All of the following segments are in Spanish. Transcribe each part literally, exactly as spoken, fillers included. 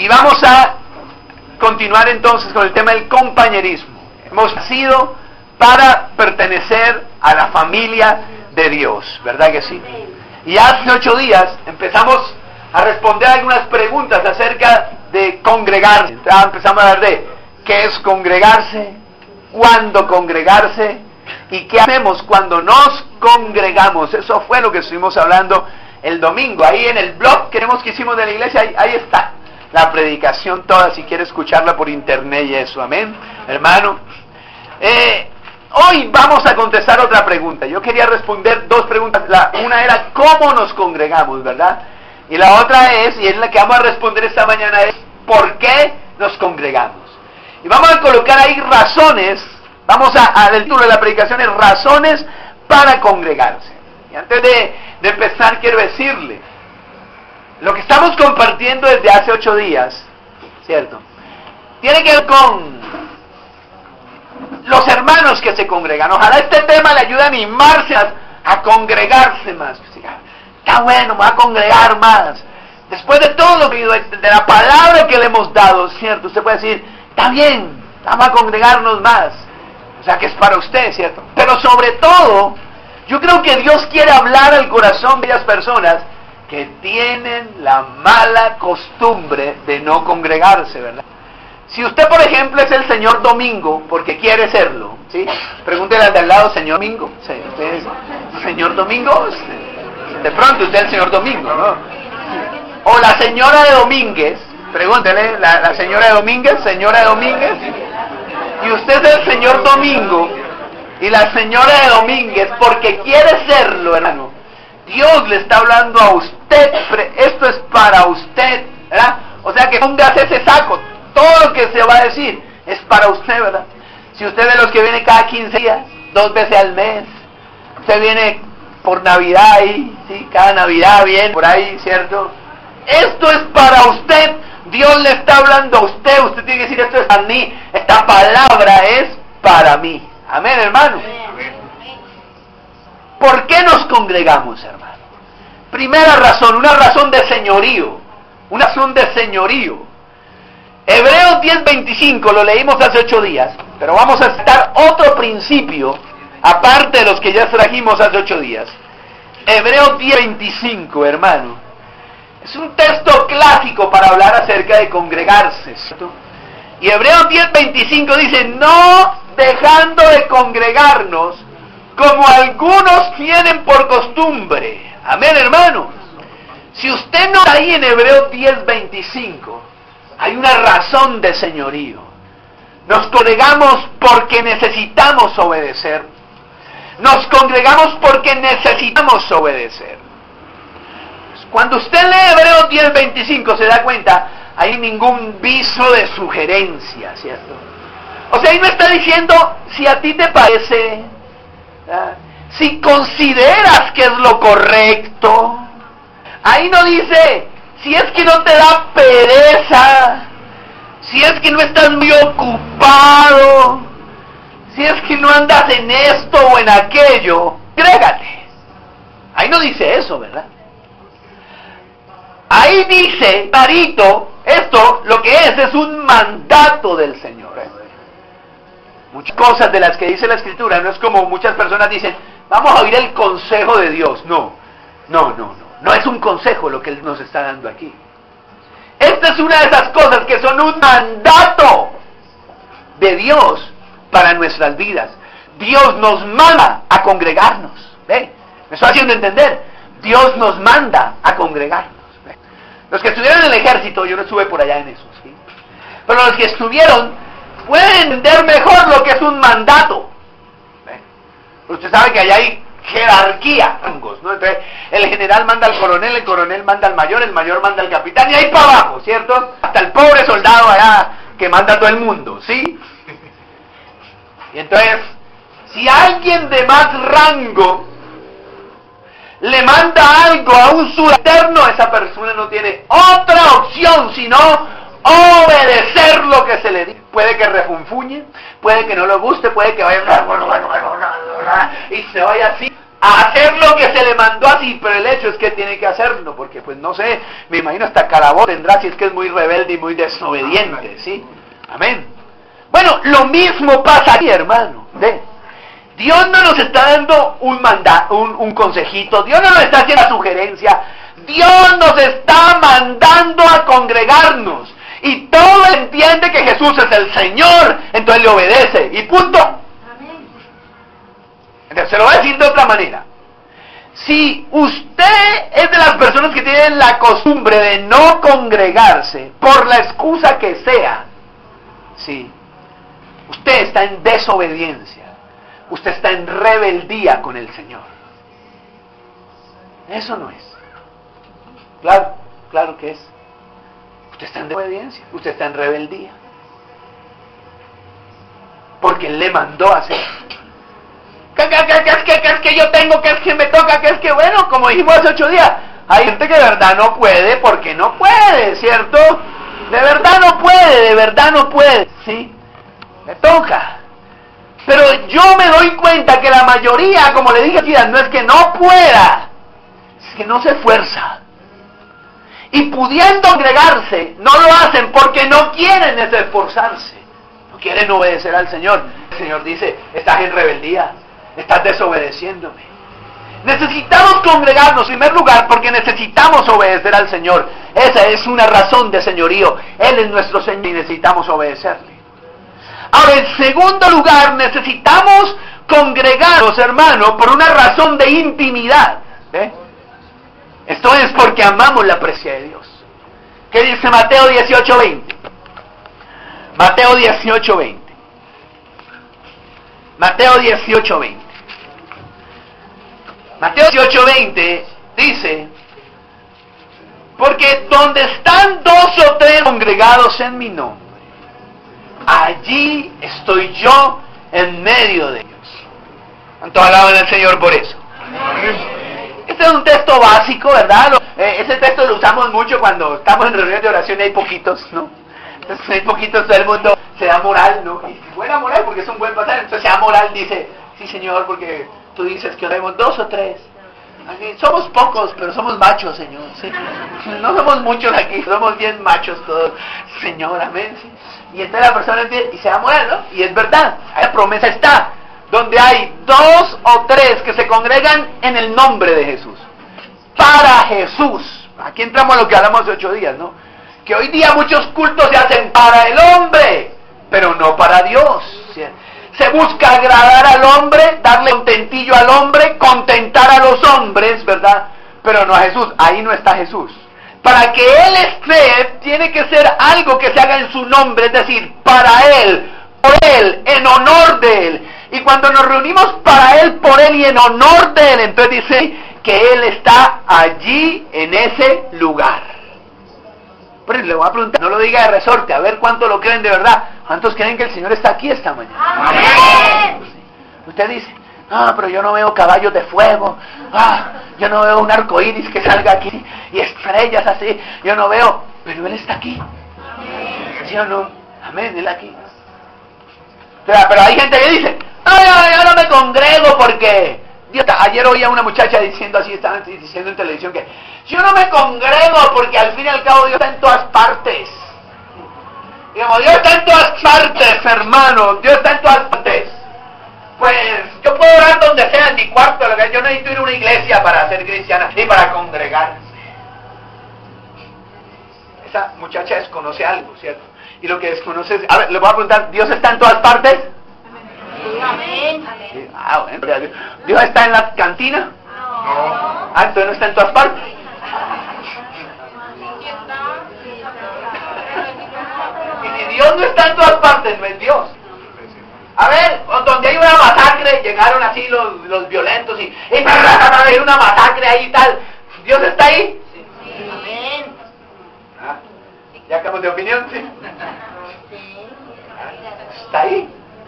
Y vamos a continuar entonces con el tema del compañerismo. Hemos nacido para pertenecer a la familia de Dios, ¿verdad que sí? Y hace ocho días empezamos a responder algunas preguntas acerca de congregarse. Entonces empezamos a hablar de qué es congregarse, cuándo congregarse y qué hacemos cuando nos congregamos. Eso fue lo que estuvimos hablando el domingo. Ahí en el blog que queremos que hicimos de la iglesia, ahí, ahí está la predicación toda, si quiere escucharla por internet y eso, amén, hermano. Eh, hoy vamos a contestar otra pregunta. Yo quería responder dos preguntas. La, una era cómo nos congregamos, ¿verdad? Y la otra es, y es la que vamos a responder esta mañana, es ¿por qué nos congregamos? Y vamos a colocar ahí razones, vamos a, a el título de la predicación es razones para congregarse. Y antes de, de empezar quiero decirle, lo que estamos compartiendo desde hace ocho días, ¿cierto? Tiene que ver con los hermanos que se congregan. Ojalá este tema le ayude a animarse a, a congregarse más. Está bueno, me voy a congregar más. Después de todo lo que de la palabra que le hemos dado, ¿cierto? Usted puede decir, está bien, vamos a congregarnos más. O sea que es para usted, ¿cierto? Pero sobre todo, yo creo que Dios quiere hablar al corazón de las personas que tienen la mala costumbre de no congregarse, ¿verdad? Si usted, por ejemplo, es el señor Domingo, porque quiere serlo, ¿sí? Pregúntele al de al lado, señor Domingo, ¿sí? ¿Usted es señor Domingo? De pronto usted es el señor Domingo, ¿no? O la señora de Domínguez, pregúntele, la, la señora de Domínguez, señora de Domínguez, y usted es el señor Domingo, y la señora de Domínguez, porque quiere serlo, hermano. Dios le está hablando a usted, esto es para usted, ¿verdad? O sea que póngase ese saco, todo lo que se va a decir es para usted, ¿verdad? Si usted es de los que viene cada quince días, dos veces al mes, usted viene por Navidad ahí, ¿sí? Cada Navidad viene por ahí, ¿cierto? Esto es para usted, Dios le está hablando a usted, usted tiene que decir esto es para mí, esta palabra es para mí, amén, hermano. ¿Por qué nos congregamos, hermano? Primera razón, una razón de señorío, una razón de señorío. Hebreos diez veinticinco, lo leímos hace ocho días, pero vamos a citar otro principio, aparte de los que ya trajimos hace ocho días. Hebreos diez veinticinco, hermano. Es un texto clásico para hablar acerca de congregarse, ¿cierto? Y Hebreos diez veinticinco dice, no dejando de congregarnos, como algunos tienen por costumbre. Amén, hermano. Si usted no está ahí en Hebreos diez veinticinco, hay una razón de señorío. Nos congregamos porque necesitamos obedecer. Nos congregamos porque necesitamos obedecer. Cuando usted lee Hebreos diez veinticinco se da cuenta, hay ningún viso de sugerencia, ¿cierto? O sea, ahí me está diciendo, si a ti te parece, ¿verdad? Si consideras que es lo correcto, ahí no dice, si es que no te da pereza, si es que no estás muy ocupado, si es que no andas en esto o en aquello, congrégate. Ahí no dice eso, ¿verdad? Ahí dice, clarito, esto lo que es, es un mandato del Señor. ¿eh? Muchas cosas de las que dice la Escritura, no es como muchas personas dicen, vamos a oír el consejo de Dios. No, no, no, no. No es un consejo lo que Él nos está dando aquí. Esta es una de esas cosas que son un mandato de Dios para nuestras vidas. Dios nos manda a congregarnos. ¿Ve? ¿Me estoy haciendo entender? Dios nos manda a congregarnos. ¿Ve? Los que estuvieron en el ejército, yo no estuve por allá en eso, ¿sí? Pero los que estuvieron pueden entender mejor lo que es un mandato. ¿Ve? Usted sabe que allá hay jerarquía, rangos, ¿no? Entonces, el general manda al coronel, el coronel manda al mayor, el mayor manda al capitán, y ahí para abajo, ¿cierto? Hasta el pobre soldado allá que manda a todo el mundo, ¿sí? Y entonces, si alguien de más rango le manda algo a un subalterno, esa persona no tiene otra opción sino obedecer lo que se le dice. Puede que refunfuñe, puede que no le guste, puede que vaya y se vaya así, a hacer lo que se le mandó así, pero el hecho es que tiene que hacerlo, porque pues no sé, me imagino hasta calabozo tendrá si es que es muy rebelde y muy desobediente, ¿sí? Amén. Bueno, lo mismo pasa aquí, hermano. ¿Ve? Dios no nos está dando un, manda, un, un consejito, Dios no nos está haciendo una sugerencia, Dios nos está mandando a congregarnos. Y todo entiende que Jesús es el Señor, entonces le obedece. Y punto. Entonces se lo voy a decir de otra manera. Si usted es de las personas que tienen la costumbre de no congregarse, por la excusa que sea, sí, usted está en desobediencia. Usted está en rebeldía con el Señor. Eso no es. Claro, claro que es. Usted está en desobediencia, usted está en rebeldía. Porque Él le mandó a hacer. ¿Qué, qué, qué, qué, qué, qué es que yo tengo? ¿Qué es que me toca? ¿Qué es que, bueno, como dijimos hace ocho días, hay gente que de verdad no puede porque no puede, ¿cierto? De verdad no puede, de verdad no puede, ¿sí? Me toca. Pero yo me doy cuenta que la mayoría, como le dije, no es que no pueda, es que no se esfuerza. Y pudiendo congregarse, no lo hacen porque no quieren esforzarse, no quieren obedecer al Señor. El Señor dice, estás en rebeldía, estás desobedeciéndome. Necesitamos congregarnos en primer lugar porque necesitamos obedecer al Señor. Esa es una razón de señorío. Él es nuestro Señor y necesitamos obedecerle. Ahora, en segundo lugar, necesitamos congregarnos, hermano, por una razón de intimidad. ¿Ve? Esto es porque amamos la presencia de Dios. ¿Qué dice Mateo dieciocho veinte? Mateo dieciocho veinte. Mateo dieciocho veinte. Mateo dieciocho veinte dice, porque donde están dos o tres congregados en mi nombre, allí estoy yo en medio de ellos. ¿Cuántos alaban al Señor por eso? Este es un texto básico, ¿verdad? Eh, ese texto lo usamos mucho cuando estamos en reuniones de oración y hay poquitos, ¿no? Entonces hay poquitos, todo el mundo se da moral, ¿no? Y buena moral porque es un buen pasaje. Entonces se da moral, dice, sí Señor, porque tú dices que oremos dos o tres. Aquí somos pocos, pero somos machos, Señor. ¿Sí? No somos muchos aquí, somos bien machos todos. Señor, amén. ¿Sí? Y entonces la persona entiende, y se da moral, ¿no? Y es verdad, la promesa está. Donde hay dos o tres que se congregan en el nombre de Jesús. Para Jesús. Aquí entramos a lo que hablamos hace ocho días, ¿no? Que hoy día muchos cultos se hacen para el hombre, pero no para Dios. ¿Sí? Se busca agradar al hombre, darle contentillo al hombre, contentar a los hombres, ¿verdad? Pero no a Jesús, ahí no está Jesús. Para que Él esté, tiene que ser algo que se haga en su nombre, es decir, para Él, por Él, en honor de Él. Y cuando nos reunimos para Él, por Él y en honor de Él, entonces dice que Él está allí, en ese lugar. Pero le voy a preguntar, no lo diga de resorte, a ver cuánto lo creen de verdad. ¿Cuántos creen que el Señor está aquí esta mañana? ¡Amén! Usted dice, ah, pero yo no veo caballos de fuego, ah, yo no veo un arco iris que salga aquí, y estrellas así, yo no veo, pero Él está aquí. Amén. ¿Sí o no? Amén, Él aquí. Pero, pero hay gente que dice, no, yo, yo no me congrego porque... Dios, ayer oía a una muchacha diciendo así, estaban diciendo en televisión que yo no me congrego porque al fin y al cabo Dios está en todas partes. Digamos, Dios está en todas partes, hermano, Dios está en todas partes. Pues yo puedo orar donde sea, en mi cuarto, lo que yo no necesito ir a una iglesia para ser cristiana y para congregarme. Esa muchacha desconoce algo, ¿cierto? Y lo que desconoce es, a ver, le voy a preguntar, ¿Dios está en todas partes? Amén. Sí, ah, bueno, ¿Dios está en la cantina? No. Ah, entonces no está en todas partes. Y si Dios no está en todas partes, no es Dios. A ver, donde hay una masacre, llegaron así los, los violentos y, y hay una masacre ahí y tal. ¿Dios está ahí? Sí. Amén. Ah, ¿ya acabamos de opinión? Sí. Está ahí.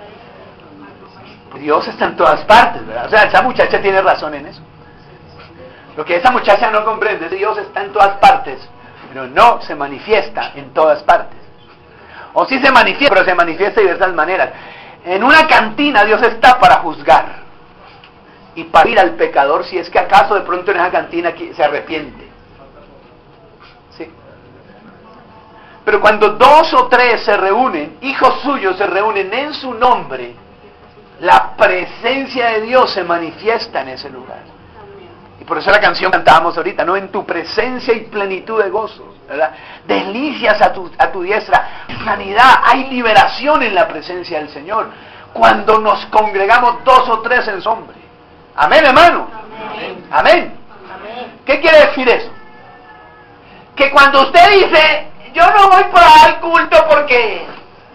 Dios está en todas partes, ¿verdad? O sea, esa muchacha tiene razón en eso. Lo que esa muchacha no comprende es que Dios está en todas partes, pero no se manifiesta en todas partes. O sí se manifiesta, pero se manifiesta de diversas maneras. En una cantina Dios está para juzgar. y para ir al pecador si es que acaso de pronto en esa cantina se arrepiente. ¿Sí? Pero cuando dos o tres se reúnen, hijos suyos se reúnen en su nombre, la presencia de Dios se manifiesta en ese lugar. Y por eso la canción cantábamos ahorita, ¿no? En tu presencia y plenitud de gozo, ¿verdad? Delicias a tu, a tu diestra, sanidad, hay liberación en la presencia del Señor. Cuando nos congregamos dos o tres en su nombre. Amén, hermano. Amén. Amén. Amén. ¿Qué quiere decir eso? Que cuando usted dice, yo no voy para el culto porque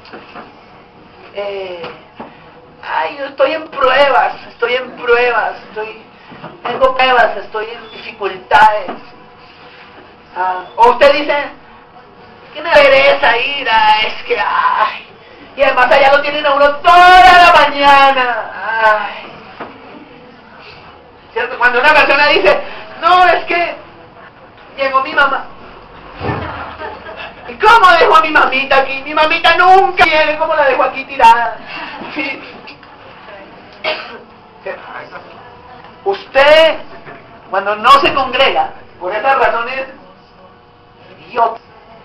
eh, ay, yo estoy en pruebas, estoy en pruebas, estoy, tengo pruebas, estoy en dificultades. Ah, o usted dice, ¿qué me pereza ir? Ah, es que, ay, y además allá lo tienen a uno toda la mañana. Ay. ¿Cierto? Cuando una persona dice, no, es que llegó mi mamá. ¿Y cómo dejo a mi mamita aquí? Mi mamita nunca viene, ¿cómo la dejo aquí tirada? Sí. Usted, cuando no se congrega, por esas razones idiotas,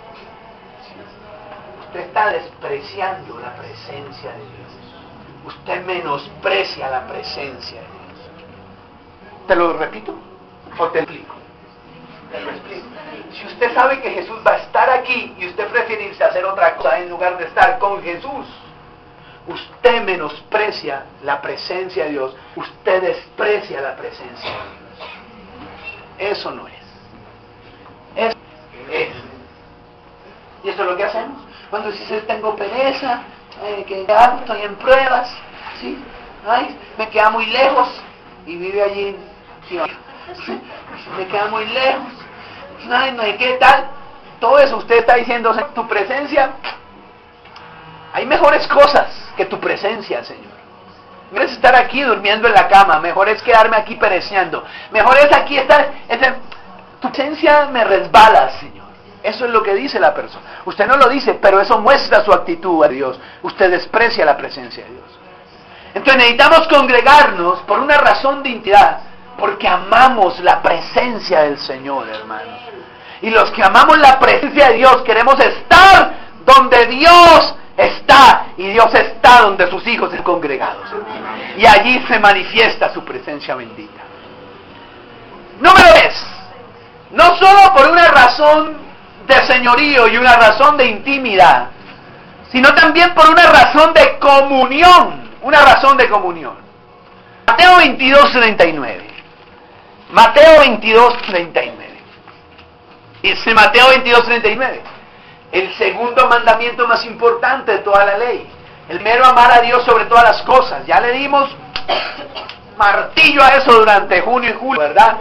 usted está despreciando la presencia de Dios. Usted menosprecia la presencia de Dios. ¿Te lo repito? ¿O te explico? Te lo explico. Si usted sabe que Jesús va a estar aquí y usted prefiere irse a hacer otra cosa en lugar de estar con Jesús, usted menosprecia la presencia de Dios, usted desprecia la presencia de Dios. Eso no es. Eso es. Y eso es lo que hacemos. Cuando dices, tengo pereza, eh, que ya estoy en pruebas, ¿sí? Ay, me queda muy lejos, y vive allí, ¿sí? ¿Sí? Me queda muy lejos, ay, no sé qué tal. Todo eso usted está diciendo, tu presencia, hay mejores cosas que tu presencia, Señor. Mejor es estar aquí durmiendo en la cama, mejor es quedarme aquí pereciendo, mejor es aquí estar, es de, tu presencia me resbala, Señor. Eso es lo que dice la persona. Usted no lo dice, pero eso muestra su actitud a Dios. Usted desprecia la presencia de Dios. Entonces necesitamos congregarnos por una razón de intimidad, porque amamos la presencia del Señor, hermano. Y los que amamos la presencia de Dios queremos estar donde Dios está, y Dios está donde sus hijos están congregados. Y allí se manifiesta su presencia bendita. Número tres, no solo por una razón de señorío y una razón de intimidad, sino también por una razón de comunión, una razón de comunión. Mateo veintidós, treinta y nueve. Mateo veintidós, treinta y nueve. Dice Mateo veintidós, treinta y nueve. El segundo mandamiento más importante de toda la ley. El mero amar a Dios sobre todas las cosas. Ya le dimos martillo a eso durante junio y julio, ¿verdad?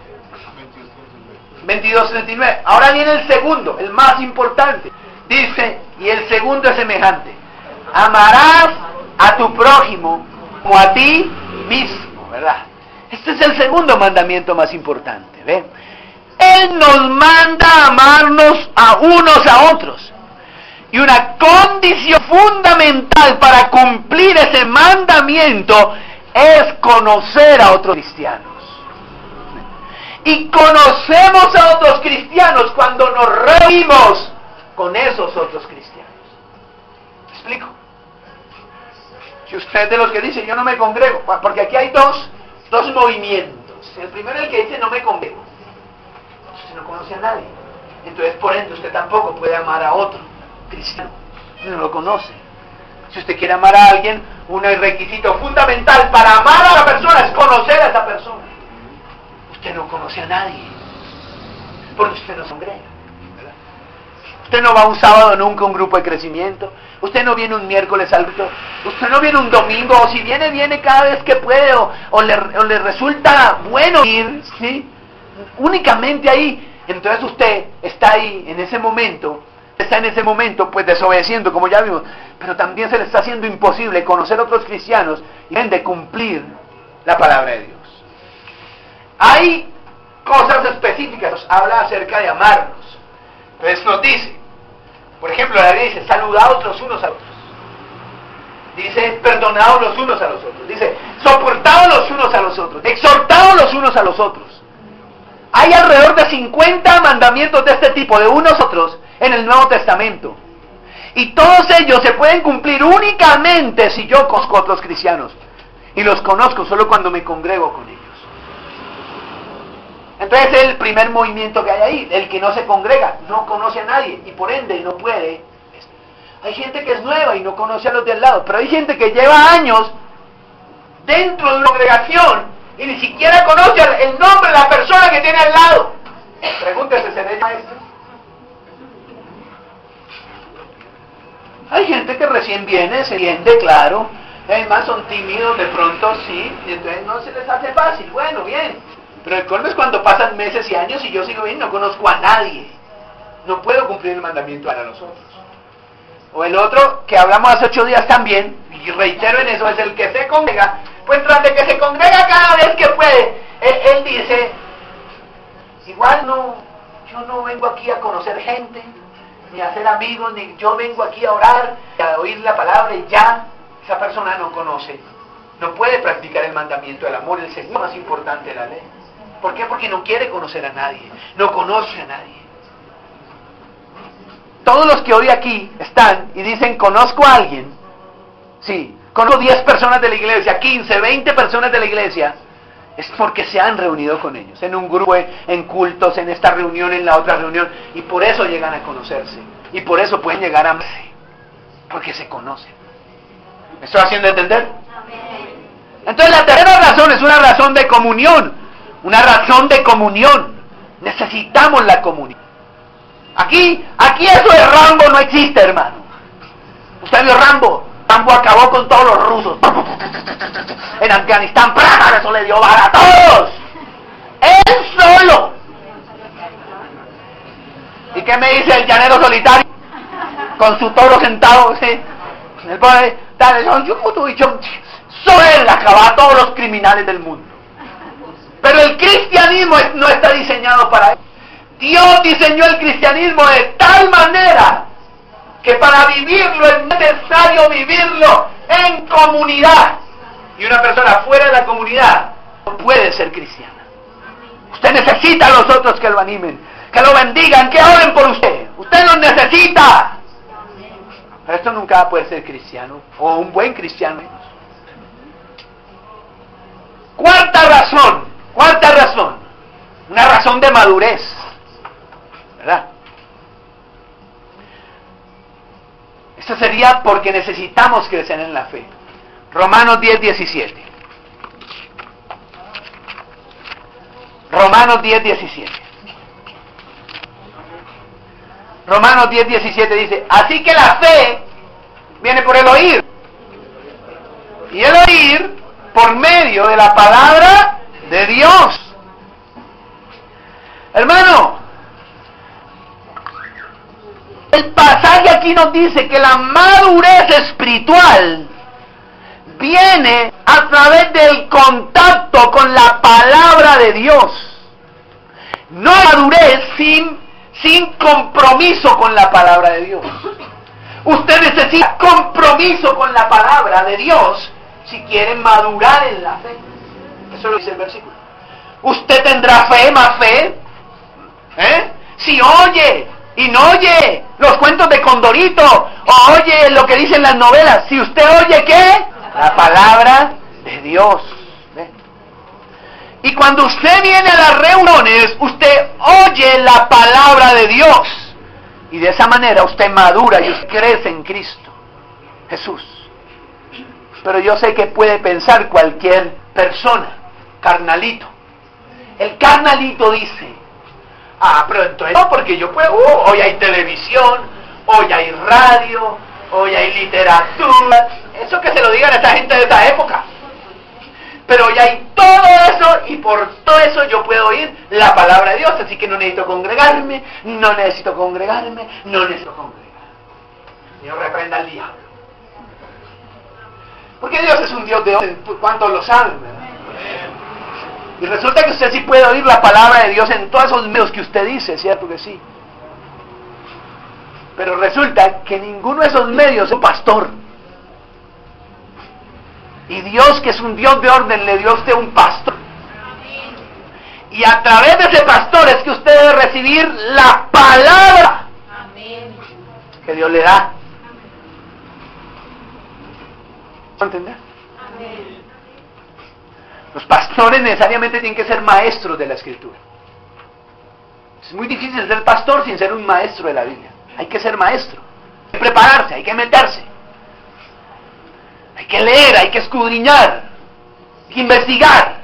veintidós, treinta y nueve. Ahora viene el segundo, el más importante. Dice, y el segundo es semejante. Amarás a tu prójimo como a ti mismo, ¿verdad? Este es el segundo mandamiento más importante, ¿ve? Él nos manda a amarnos a unos a otros. Y una condición fundamental para cumplir ese mandamiento es conocer a otros cristianos. Y conocemos a otros cristianos cuando nos reunimos con esos otros cristianos. ¿Me explico? Si usted es de los que dice, yo no me congrego, porque aquí hay dos, dos movimientos. El primero es el que dice, no me congrego. Usted no conoce a nadie. Entonces, por ende, usted tampoco puede amar a otro cristiano. Usted no lo conoce. Si usted quiere amar a alguien, un requisito fundamental para amar a la persona es conocer a esa persona. Usted no conoce a nadie, porque usted no se congrega, ¿verdad? Usted no va un sábado nunca a un grupo de crecimiento, usted no viene un miércoles al culto, usted no viene un domingo, o si viene, viene cada vez que puede, o, o, le, o le resulta bueno ir, ¿sí? Únicamente ahí. Entonces usted está ahí en ese momento, está en ese momento pues desobedeciendo, como ya vimos, pero también se le está haciendo imposible conocer a otros cristianos y deben de cumplir la palabra de Dios. Hay cosas específicas, nos habla acerca de amarnos. Entonces nos dice, por ejemplo, la Biblia dice, saludad a otros unos a otros. Dice, perdonados los unos a los otros. Dice, soportados los unos a los otros. Exhortados los unos a los otros. Hay alrededor de cincuenta mandamientos de este tipo, de unos a otros, en el Nuevo Testamento. Y todos ellos se pueden cumplir únicamente si yo conozco a otros cristianos. Y los conozco solo cuando me congrego con ellos. Entonces es el primer movimiento que hay ahí. El que no se congrega no conoce a nadie y por ende no puede. Hay gente que es nueva y no conoce a los de al lado, pero hay gente que lleva años dentro de una congregación y ni siquiera conoce el nombre de la persona que tiene al lado. Pregúntese, ¿seré maestro? Hay gente que recién viene, se entiende, claro. Además son tímidos de pronto, sí, y entonces no se les hace fácil. Bueno, bien. Pero el colmo es cuando pasan meses y años y yo sigo bien, no conozco a nadie. No puedo cumplir el mandamiento para los otros. O el otro, que hablamos hace ocho días también, y reitero en eso, es el que se congrega. Pues tras de que se congrega cada vez que puede, él, él dice, igual no, yo no vengo aquí a conocer gente, ni a hacer amigos, ni yo vengo aquí a orar, a oír la palabra y ya. Esa persona no conoce, no puede practicar el mandamiento del amor, el segundo más importante de la ley. ¿Por qué? Porque no quiere conocer a nadie, no conoce a nadie. Todos los que hoy aquí están y dicen, conozco a alguien, sí, conozco diez personas de la iglesia, quince, veinte personas de la iglesia, es porque se han reunido con ellos, en un grupo, en cultos, en esta reunión, en la otra reunión, y por eso llegan a conocerse, y por eso pueden llegar a amarse, porque se conocen. ¿Me estoy haciendo entender? Entonces la tercera razón es una razón de comunión, una razón de comunión. Necesitamos la comunión. Aquí, aquí eso de Rambo no existe, hermano. Usted vio Rambo. Rambo acabó con todos los rusos. En Afganistán, ¡prá! Eso le dio bala a todos. Él solo. ¿Y qué me dice el llanero solitario? Con su toro sentado, ¿sí? El pobre, dale, son yo, yo, solo él acaba a todos los criminales del mundo. Pero el cristianismo no está diseñado para eso. Dios diseñó el cristianismo de tal manera que para vivirlo es necesario vivirlo en comunidad. Y una persona fuera de la comunidad no puede ser cristiana. Usted necesita a los otros que lo animen, que lo bendigan, que oren por usted. Usted los necesita. Pero esto nunca puede ser cristiano, o un buen cristiano. Cuarta razón, cuarta razón, una razón de madurez. ¿Verdad? Esto sería porque necesitamos crecer en la fe. Romanos diez, diecisiete. Romanos diez, diecisiete. Romanos diez, diecisiete dice, así que la fe viene por el oír. Y el oír por medio de la palabra de Dios. Hermano, el pasaje aquí nos dice que la madurez espiritual viene a través del contacto con la palabra de Dios. No hay madurez sin, sin compromiso con la palabra de Dios. Usted necesita compromiso con la palabra de Dios si quiere madurar en la fe. Eso lo dice el versículo. Usted tendrá fe, más fe, ¿eh? Si oye y no oye los cuentos de Condorito, o oye lo que dicen las novelas, si usted oye ¿qué? La palabra de Dios. ¿Ve? Y cuando usted viene a las reuniones, usted oye la palabra de Dios, y de esa manera usted madura y usted crece en Cristo Jesús. Pero yo sé que puede pensar cualquier persona, carnalito. El carnalito dice, ah, pero entonces no, porque yo puedo, oh, hoy hay televisión, hoy hay radio, hoy hay literatura, eso que se lo digan a esta gente de esta época. Pero hoy hay todo eso, y por todo eso yo puedo oír la palabra de Dios, así que no necesito congregarme, no necesito congregarme, no necesito congregarme. Dios reprenda al diablo. Porque Dios es un Dios de orden, ¿cuántos lo saben, verdad? Y resulta que usted sí puede oír la palabra de Dios en todos esos medios que usted dice, ¿cierto que sí? Pero resulta que ninguno de esos medios es un pastor. Y Dios, que es un Dios de orden, le dio a usted un pastor. Y a través de ese pastor es que usted debe recibir la palabra que Dios le da. ¿Puedo entender? Los pastores necesariamente tienen que ser maestros de la Escritura. Es muy difícil ser pastor sin ser un maestro de la Biblia. Hay que ser maestro, hay que prepararse, hay que meterse, hay que leer, hay que escudriñar, hay que investigar,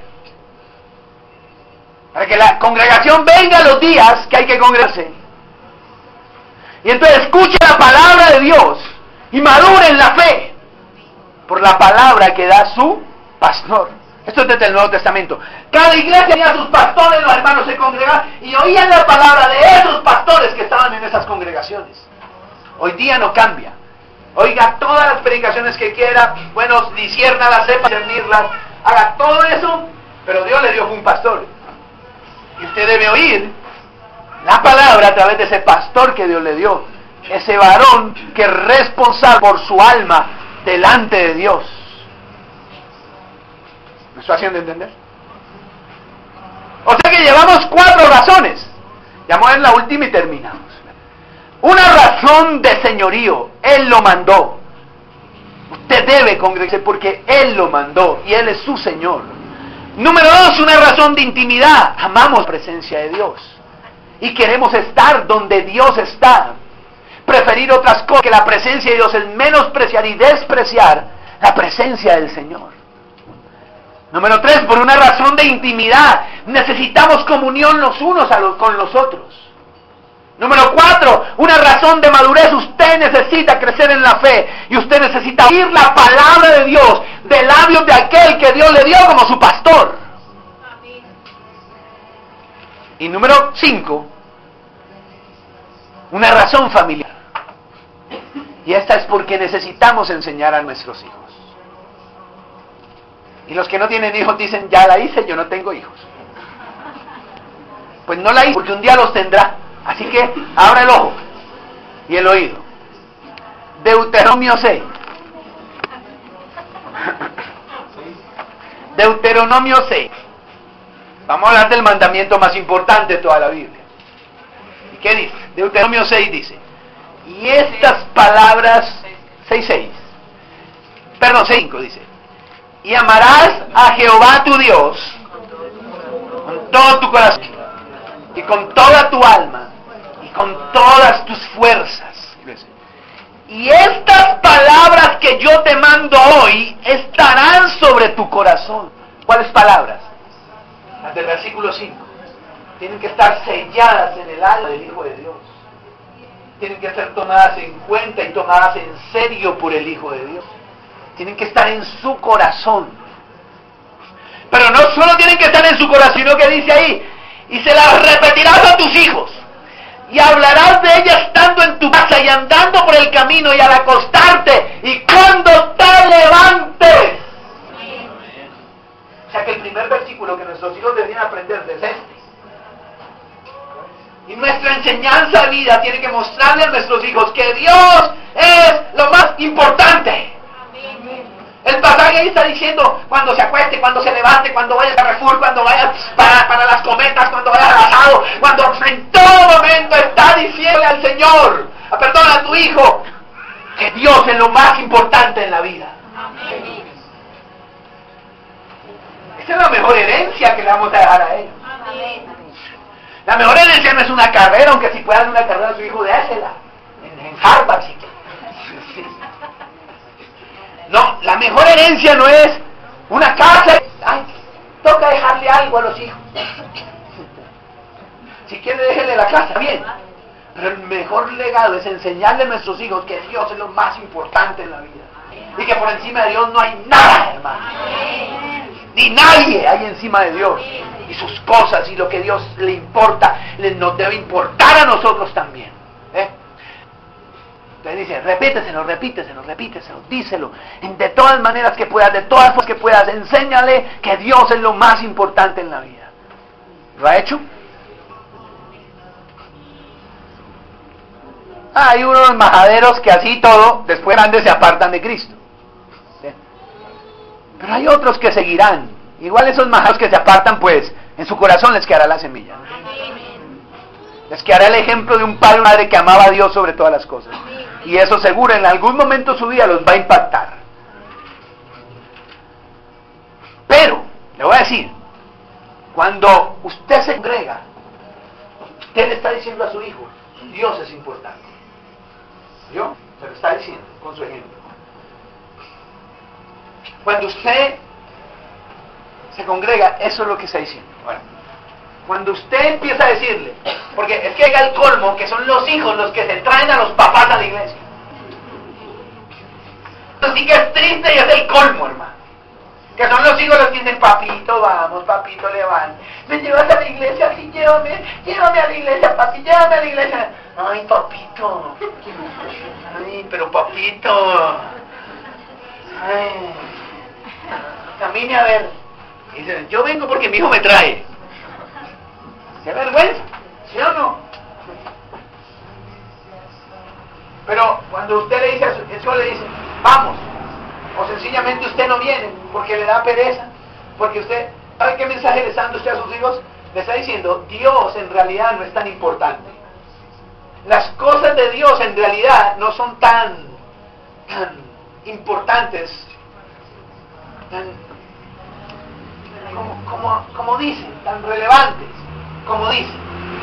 para que la congregación venga los días que hay que congregarse. Y entonces escuche la palabra de Dios y madure en la fe por la palabra que da su pastor. Esto es desde el Nuevo Testamento. Cada iglesia tenía sus pastores, los hermanos se congregaban y oían la palabra de esos pastores que estaban en esas congregaciones. Hoy día no cambia. Oiga todas las predicaciones que quiera, bueno, disciérnalas, sepa discernirlas, haga todo eso, pero Dios le dio un pastor. Y usted debe oír la palabra a través de ese pastor que Dios le dio. Ese varón que es responsable por su alma delante de Dios. ¿Me estoy haciendo entender? O sea que llevamos cuatro razones. Ya vamos en la última y terminamos. Una razón de señorío. Él lo mandó. Usted debe congregarse porque Él lo mandó y Él es su Señor. Número dos, una razón de intimidad. Amamos la presencia de Dios y queremos estar donde Dios está. Preferir otras cosas que la presencia de Dios es menospreciar y despreciar la presencia del Señor. Número tres, por una razón de intimidad. Necesitamos comunión los unos a los, con los otros. Número cuatro, una razón de madurez. Usted necesita crecer en la fe y usted necesita oír la palabra de Dios de labios de aquel que Dios le dio como su pastor. Y número cinco, una razón familiar. Y esta es porque necesitamos enseñar a nuestros hijos. Y los que no tienen hijos dicen, ya la hice, yo no tengo hijos. Pues no la hice porque un día los tendrá. Así que abra el ojo y el oído. Deuteronomio seis. Deuteronomio seis. Vamos a hablar del mandamiento más importante de toda la Biblia. ¿Y qué dice? Deuteronomio seis dice, y estas palabras, seis seis, perdón, cinco dice, y amarás a Jehová tu Dios con todo tu corazón y con toda tu alma y con todas tus fuerzas. Y estas palabras que yo te mando hoy estarán sobre tu corazón. ¿Cuáles palabras? Las del versículo cinco. Tienen que estar selladas en el alma del Hijo de Dios. Tienen que ser tomadas en cuenta y tomadas en serio por el Hijo de Dios. Tienen que estar en su corazón. Pero no solo tienen que estar en su corazón, sino que dice ahí, y se las repetirás a tus hijos, y hablarás de ellas estando en tu casa y andando por el camino y al acostarte y cuando te levantes. O sea que el primer versículo que nuestros hijos deberían aprender es este. Y nuestra enseñanza de vida tiene que mostrarle a nuestros hijos que Dios es lo más importante. El pasaje ahí está diciendo, cuando se acueste, cuando se levante, cuando vaya a Carrefour, cuando vaya para, para las cometas, cuando vaya al asado, cuando en todo momento está diciéndole al Señor, a, perdón, a tu hijo, que Dios es lo más importante en la vida. Amén. Esa es la mejor herencia que le vamos a dejar a ellos. Amén. La mejor herencia no es una carrera, aunque si pueda dar una carrera a su hijo, désela. En, en Harvard, sí. No, la mejor herencia no es una casa. Ay, toca dejarle algo a los hijos. Si quiere, déjele la casa, bien. Pero el mejor legado es enseñarle a nuestros hijos que Dios es lo más importante en la vida. Y que por encima de Dios no hay nada, hermano. Ni nadie hay encima de Dios. Y sus cosas y lo que Dios le importa, le nos debe importar a nosotros también. ¿Eh? Entonces dice, repíteselo, repíteselo, repíteselo, díselo, de todas maneras que puedas, de todas formas que puedas, enséñale que Dios es lo más importante en la vida. ¿Lo ha hecho? Ah, hay unos majaderos que así todo, después grandes se apartan de Cristo. ¿Sí? Pero hay otros que seguirán. Igual esos majados que se apartan, pues, en su corazón les quedará la semilla. Les quedará el ejemplo de un padre o madre que amaba a Dios sobre todas las cosas. Y eso seguro en algún momento de su vida los va a impactar. Pero, le voy a decir, cuando usted se congrega, usted le está diciendo a su hijo, Dios es importante. ¿Yo? Se lo está diciendo con su ejemplo. Cuando usted se congrega, eso es lo que está diciendo. Bueno, cuando usted empieza a decirle, porque es que llega el colmo, que son los hijos los que se traen a los papás a la iglesia. Entonces sí que es triste y es el colmo, hermano. Que son los hijos los que dicen, papito, vamos, papito, levante. ¿Me llevas a la iglesia? Sí, llévame, llévame a la iglesia, papi, llévame a la iglesia. Ay, papito. Ay, pero papito. Ay, camine a ver. Y dicen, yo vengo porque mi hijo me trae. ¿Qué vergüenza? ¿Sí o no? Pero cuando usted le dice, eso le dice, vamos. O sencillamente usted no viene porque le da pereza. Porque usted, ¿sabe qué mensaje le está dando usted a sus hijos? Le está diciendo, Dios en realidad no es tan importante. Las cosas de Dios en realidad no son tan, tan importantes, tan, como, como, como dicen, tan relevantes, como dicen.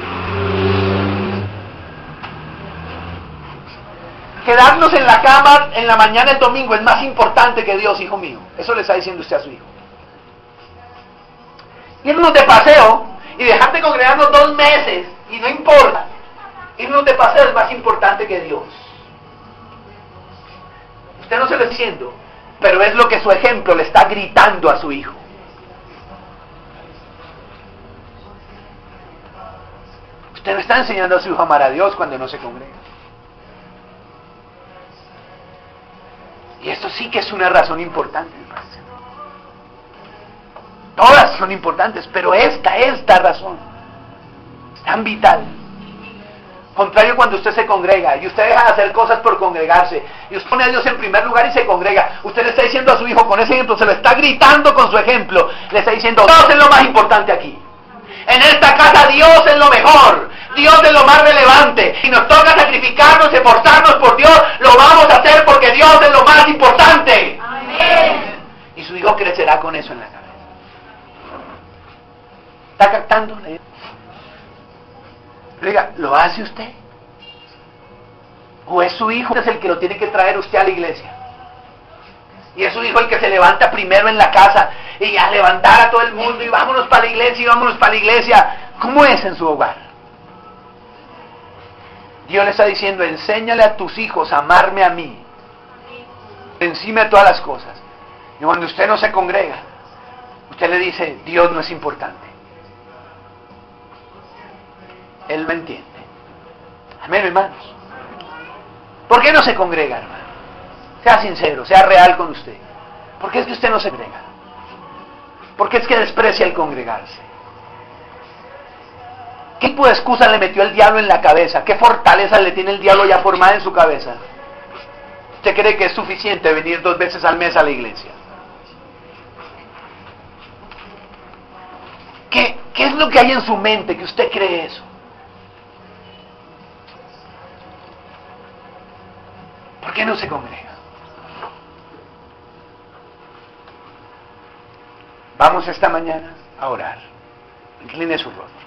Quedarnos en la cama en la mañana del domingo es más importante que Dios, hijo mío. Eso le está diciendo usted a su hijo. Irnos de paseo y dejar de congregarnos dos meses, y no importa. Irnos de paseo es más importante que Dios. Usted no se lo está diciendo, pero es lo que su ejemplo le está gritando a su hijo. Usted no está enseñando a su hijo a amar a Dios cuando no se congrega. Y esto sí que es una razón importante, me parece. Todas son importantes, pero esta, esta razón es tan vital. Contrario cuando usted se congrega y usted deja de hacer cosas por congregarse y usted pone a Dios en primer lugar y se congrega, usted le está diciendo a su hijo con ese ejemplo, se lo está gritando con su ejemplo, le está diciendo, Dios es lo más importante aquí. En esta casa Dios es lo mejor, Dios es lo más relevante. Si nos toca sacrificarnos, esforzarnos por Dios, lo vamos a hacer porque Dios es lo más importante. Amén. Y su hijo crecerá con eso en la cabeza. ¿Está captando? Diga, ¿lo hace usted? ¿O es su hijo es el que lo tiene que traer usted a la iglesia? Y es su hijo el que se levanta primero en la casa y a levantar a todo el mundo y vámonos para la iglesia y vámonos para la iglesia. ¿Cómo es en su hogar? Dios le está diciendo, enséñale a tus hijos a amarme a mí, encima de todas las cosas. Y cuando usted no se congrega, usted le dice, Dios no es importante. Él me entiende. Amén, hermanos. ¿Por qué no se congrega, hermano? Sea sincero, sea real con usted. ¿Por qué es que usted no se congrega? ¿Por qué es que desprecia el congregarse? ¿Qué tipo de excusa le metió el diablo en la cabeza? ¿Qué fortaleza le tiene el diablo ya formada en su cabeza? ¿Usted cree que es suficiente venir dos veces al mes a la iglesia? ¿Qué, qué es lo que hay en su mente que usted cree eso? ¿Por qué no se congrega? Vamos esta mañana a orar. Incline su rostro.